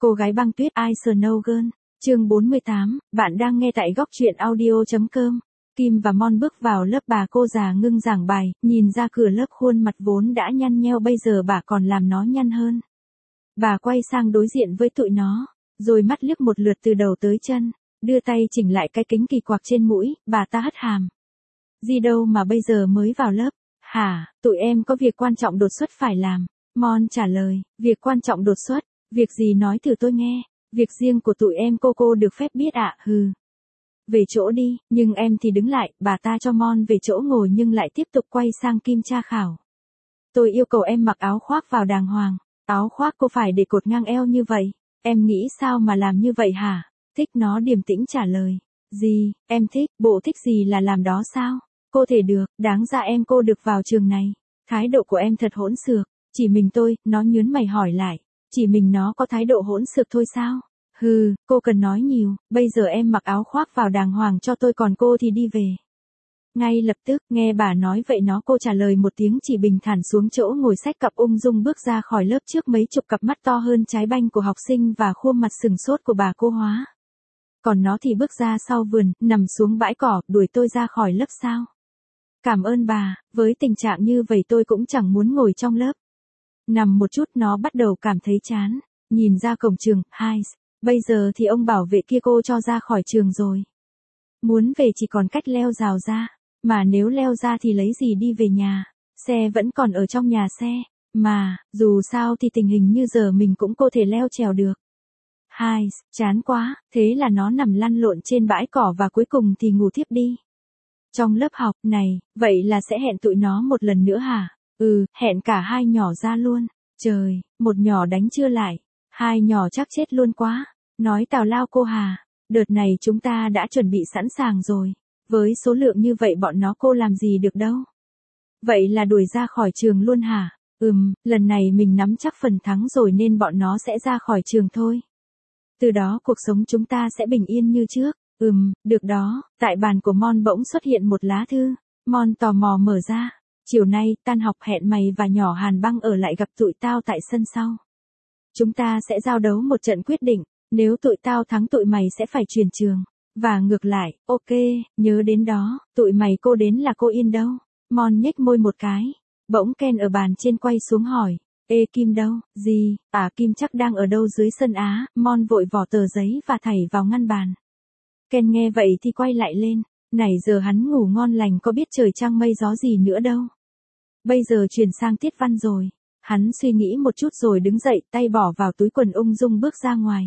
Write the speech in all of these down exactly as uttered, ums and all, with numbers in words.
Cô gái băng tuyết Ice Snow Girl, chương bốn mươi tám, bạn đang nghe tại góc truyện audio.com. Kim và Mon bước vào lớp, bà cô già ngưng giảng bài, nhìn ra cửa lớp khuôn mặt vốn đã nhăn nheo bây giờ bà còn làm nó nhăn hơn. Bà quay sang đối diện với tụi nó, rồi mắt liếc một lượt từ đầu tới chân, đưa tay chỉnh lại cái kính kỳ quặc trên mũi, bà ta hất hàm. Gì đâu mà bây giờ mới vào lớp, hả, tụi em có việc quan trọng đột xuất phải làm. Mon trả lời, việc quan trọng đột xuất, việc gì nói thử tôi nghe, việc riêng của tụi em cô cô được phép biết ạ, à? Hừ. Về chỗ đi, nhưng em thì đứng lại, bà ta cho Mon về chỗ ngồi nhưng lại tiếp tục quay sang Kim tra khảo. Tôi yêu cầu em mặc áo khoác vào đàng hoàng, áo khoác cô phải để cột ngang eo như vậy, em nghĩ sao mà làm như vậy hả? Thích nó điềm tĩnh trả lời, gì, em thích, bộ thích gì là làm đó sao? Cô thể được, đáng ra em cô được vào trường này. Thái độ của em thật hỗn xược, chỉ mình tôi, nó nhớn mày hỏi lại, chỉ mình nó có thái độ hỗn xược thôi sao? Hừ, cô cần nói nhiều, bây giờ em mặc áo khoác vào đàng hoàng cho tôi còn cô thì đi về. Ngay lập tức, nghe bà nói vậy nó cô trả lời một tiếng chỉ bình thản xuống chỗ ngồi xách cặp ung dung bước ra khỏi lớp trước mấy chục cặp mắt to hơn trái banh của học sinh và khuôn mặt sừng sốt của bà cô hóa. Còn nó thì bước ra sau vườn, nằm xuống bãi cỏ, đuổi tôi ra khỏi lớp sao? Cảm ơn bà, với tình trạng như vậy tôi cũng chẳng muốn ngồi trong lớp. Nằm một chút nó bắt đầu cảm thấy chán, nhìn ra cổng trường, hai, bây giờ thì ông bảo vệ kia cô cho ra khỏi trường rồi. Muốn về chỉ còn cách leo rào ra, mà nếu leo ra thì lấy gì đi về nhà, xe vẫn còn ở trong nhà xe, mà, dù sao thì tình hình như giờ mình cũng có thể leo trèo được. Hai, chán quá, thế là nó nằm lăn lộn trên bãi cỏ và cuối cùng thì ngủ thiếp đi. Trong lớp học, này, vậy là sẽ hẹn tụi nó một lần nữa hả? Ừ, hẹn cả hai nhỏ ra luôn. Trời, một nhỏ đánh chưa lại, hai nhỏ chắc chết luôn quá. Nói tào lao cô Hà, đợt này chúng ta đã chuẩn bị sẵn sàng rồi. Với số lượng như vậy bọn nó cô làm gì được đâu. Vậy là đuổi ra khỏi trường luôn hả? Ừm, lần này mình nắm chắc phần thắng rồi nên bọn nó sẽ ra khỏi trường thôi. Từ đó cuộc sống chúng ta sẽ bình yên như trước. Ừm, được đó, tại bàn của Mon bỗng xuất hiện một lá thư. Mon tò mò mở ra. Chiều nay, tan học hẹn mày và nhỏ Hàn Băng ở lại gặp tụi tao tại sân sau. Chúng ta sẽ giao đấu một trận quyết định, nếu tụi tao thắng tụi mày sẽ phải chuyển trường. Và ngược lại, ok, nhớ đến đó, tụi mày cô đến là cô yên đâu. Mon nhếch môi một cái. Bỗng Ken ở bàn trên quay xuống hỏi. Ê Kim đâu, gì, à Kim chắc đang ở đâu dưới sân á, Mon vội vỏ tờ giấy và thảy vào ngăn bàn. Ken nghe vậy thì quay lại lên, nãy giờ hắn ngủ ngon lành có biết trời trăng mây gió gì nữa đâu. Bây giờ chuyển sang tiết văn rồi, hắn suy nghĩ một chút rồi đứng dậy, tay bỏ vào túi quần ung dung bước ra ngoài.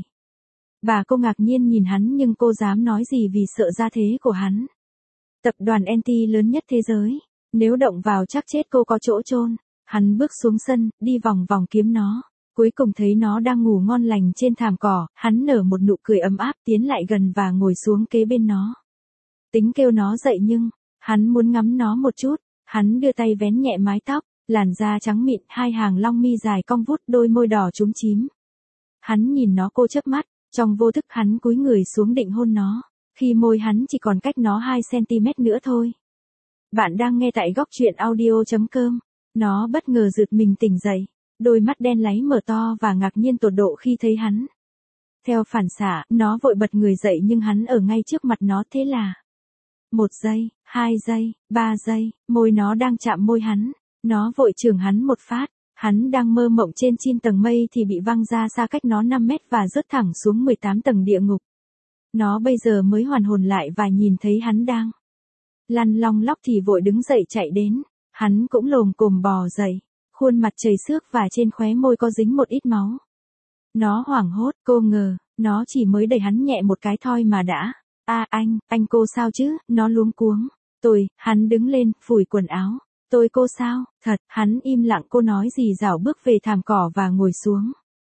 Bà cô ngạc nhiên nhìn hắn nhưng cô dám nói gì vì sợ ra thế của hắn. Tập đoàn en tê lớn nhất thế giới, nếu động vào chắc chết cô có chỗ chôn. Hắn bước xuống sân, đi vòng vòng kiếm nó. Cuối cùng thấy nó đang ngủ ngon lành trên thảm cỏ, hắn nở một nụ cười ấm áp tiến lại gần và ngồi xuống kế bên nó. Tính kêu nó dậy nhưng, hắn muốn ngắm nó một chút, hắn đưa tay vén nhẹ mái tóc, làn da trắng mịn, hai hàng lông mi dài cong vút, đôi môi đỏ chúm chím. Hắn nhìn nó cô chớp mắt, trong vô thức hắn cúi người xuống định hôn nó, khi môi hắn chỉ còn cách nó hai xăng-ti-mét nữa thôi. Bạn đang nghe tại góc truyện audio.com. Nó bất ngờ giật mình tỉnh dậy, đôi mắt đen láy mở to và ngạc nhiên tột độ khi thấy hắn. Theo phản xạ, nó vội bật người dậy nhưng hắn ở ngay trước mặt nó thế là. Một giây, hai giây, ba giây, môi nó đang chạm môi hắn, nó vội chưởng hắn một phát, hắn đang mơ mộng trên chín tầng mây thì bị văng ra xa cách nó năm mét và rớt thẳng xuống mười tám tầng địa ngục. Nó bây giờ mới hoàn hồn lại và nhìn thấy hắn đang lăn long lóc thì vội đứng dậy chạy đến. Hắn cũng lồm cồm bò dậy, khuôn mặt chảy xước và trên khóe môi có dính một ít máu. Nó hoảng hốt, cô ngờ, nó chỉ mới đẩy hắn nhẹ một cái thôi mà đã. A à, anh, anh cô sao chứ, nó luống cuống. Tôi, hắn đứng lên, phủi quần áo. Tôi cô sao, thật, hắn im lặng cô nói gì rảo bước về thảm cỏ và ngồi xuống.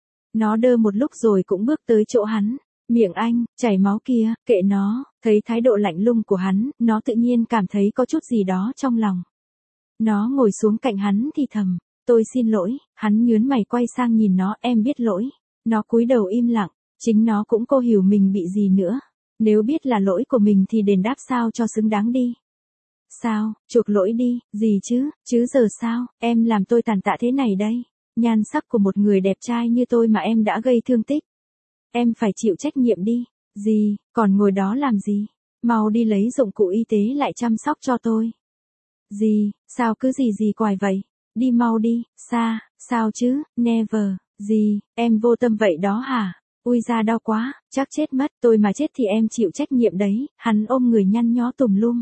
Nó đơ một lúc rồi cũng bước tới chỗ hắn. Miệng anh, chảy máu kia, kệ nó, thấy thái độ lạnh lùng của hắn, nó tự nhiên cảm thấy có chút gì đó trong lòng. Nó ngồi xuống cạnh hắn thì thầm, tôi xin lỗi, hắn nhớn mày quay sang nhìn nó, em biết lỗi. Nó cúi đầu im lặng, chính nó cũng cô hiểu mình bị gì nữa. Nếu biết là lỗi của mình thì đền đáp sao cho xứng đáng đi. Sao, chuộc lỗi đi, gì chứ, chứ giờ sao, em làm tôi tàn tạ thế này đây. Nhan sắc của một người đẹp trai như tôi mà em đã gây thương tích. em phải chịu trách nhiệm đi. Gì, còn ngồi đó làm gì? Mau đi lấy dụng cụ y tế lại chăm sóc cho tôi. Gì, sao cứ gì gì quài vậy? Đi mau đi, Sa, sao chứ, never, gì, em vô tâm vậy đó hả? Ui da đau quá, chắc chết mất, tôi mà chết thì em chịu trách nhiệm đấy, hắn ôm người nhăn nhó tùm lum.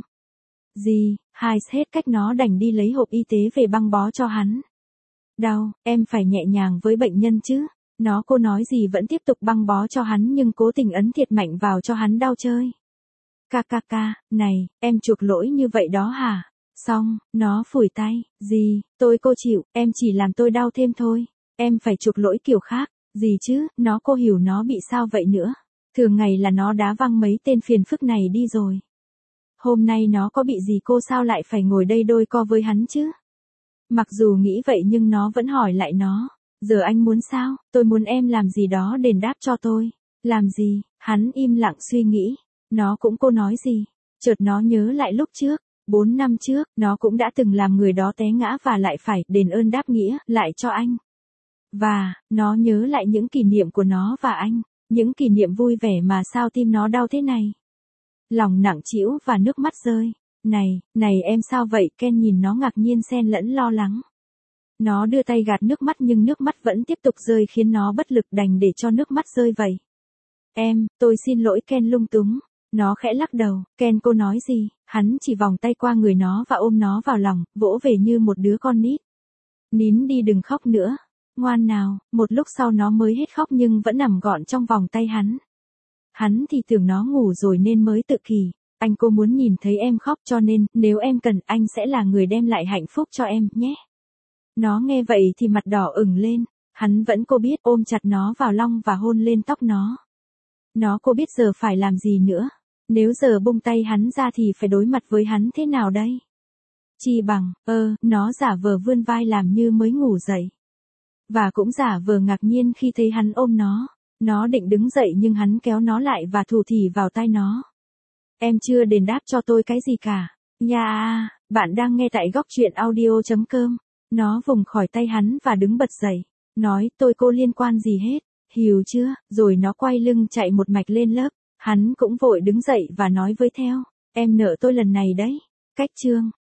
Gì, hai hết cách nó đành đi lấy hộp y tế về băng bó cho hắn. Đau, em phải nhẹ nhàng với bệnh nhân chứ. Nó cô nói gì vẫn tiếp tục băng bó cho hắn nhưng cố tình ấn thiệt mạnh vào cho hắn đau chơi. Ca ca ca, này, em chuộc lỗi như vậy đó hả? Xong, nó phủi tay, gì, tôi cô chịu, em chỉ làm tôi đau thêm thôi. Em phải chuộc lỗi kiểu khác, gì chứ, nó cô hiểu nó bị sao vậy nữa. Thường ngày là nó đá văng mấy tên phiền phức này đi rồi. Hôm nay nó có bị gì cô sao lại phải ngồi đây đôi co với hắn chứ? Mặc dù nghĩ vậy nhưng nó vẫn hỏi lại nó. Giờ anh muốn sao? Tôi muốn em làm gì đó đền đáp cho tôi. Làm gì? Hắn im lặng suy nghĩ. Nó cũng cô nói gì? Chợt nó nhớ lại lúc trước. Bốn năm trước, nó cũng đã từng làm người đó té ngã và lại phải đền ơn đáp nghĩa lại cho anh. Và, nó nhớ lại những kỷ niệm của nó và anh. Những kỷ niệm vui vẻ mà sao tim nó đau thế này. Lòng nặng trĩu và nước mắt rơi. Này, này em sao vậy? Ken nhìn nó ngạc nhiên xen lẫn lo lắng. Nó đưa tay gạt nước mắt nhưng nước mắt vẫn tiếp tục rơi khiến nó bất lực đành để cho nước mắt rơi vậy. Em, tôi xin lỗi Ken lung túng. Nó khẽ lắc đầu, Ken cô nói gì? Hắn chỉ vòng tay qua người nó và ôm nó vào lòng, vỗ về như một đứa con nít. Nín đi đừng khóc nữa. Ngoan nào, một lúc sau nó mới hết khóc nhưng vẫn nằm gọn trong vòng tay hắn. Hắn thì tưởng nó ngủ rồi nên mới tự kỷ. Anh cô muốn nhìn thấy em khóc cho nên, nếu em cần, anh sẽ là người đem lại hạnh phúc cho em, nhé. Nó nghe vậy thì mặt đỏ ửng lên. Hắn vẫn cô biết ôm chặt nó vào lòng và hôn lên tóc nó. Nó cô biết giờ phải làm gì nữa. Nếu giờ buông tay hắn ra thì phải đối mặt với hắn thế nào đây? Chi bằng, ơ, nó giả vờ vươn vai làm như mới ngủ dậy. Và cũng giả vờ ngạc nhiên khi thấy hắn ôm nó. Nó định đứng dậy nhưng hắn kéo nó lại và thủ thỉ vào tai nó. Em chưa đền đáp cho tôi cái gì cả. Yeah, bạn đang nghe tại góc truyện audio chấm com. Nó vùng khỏi tay hắn và đứng bật dậy. Nói tôi cô liên quan gì hết. Hiểu chưa, rồi nó quay lưng chạy một mạch lên lớp. Hắn cũng vội đứng dậy và nói với theo. Em nợ tôi lần này đấy. Cách chương.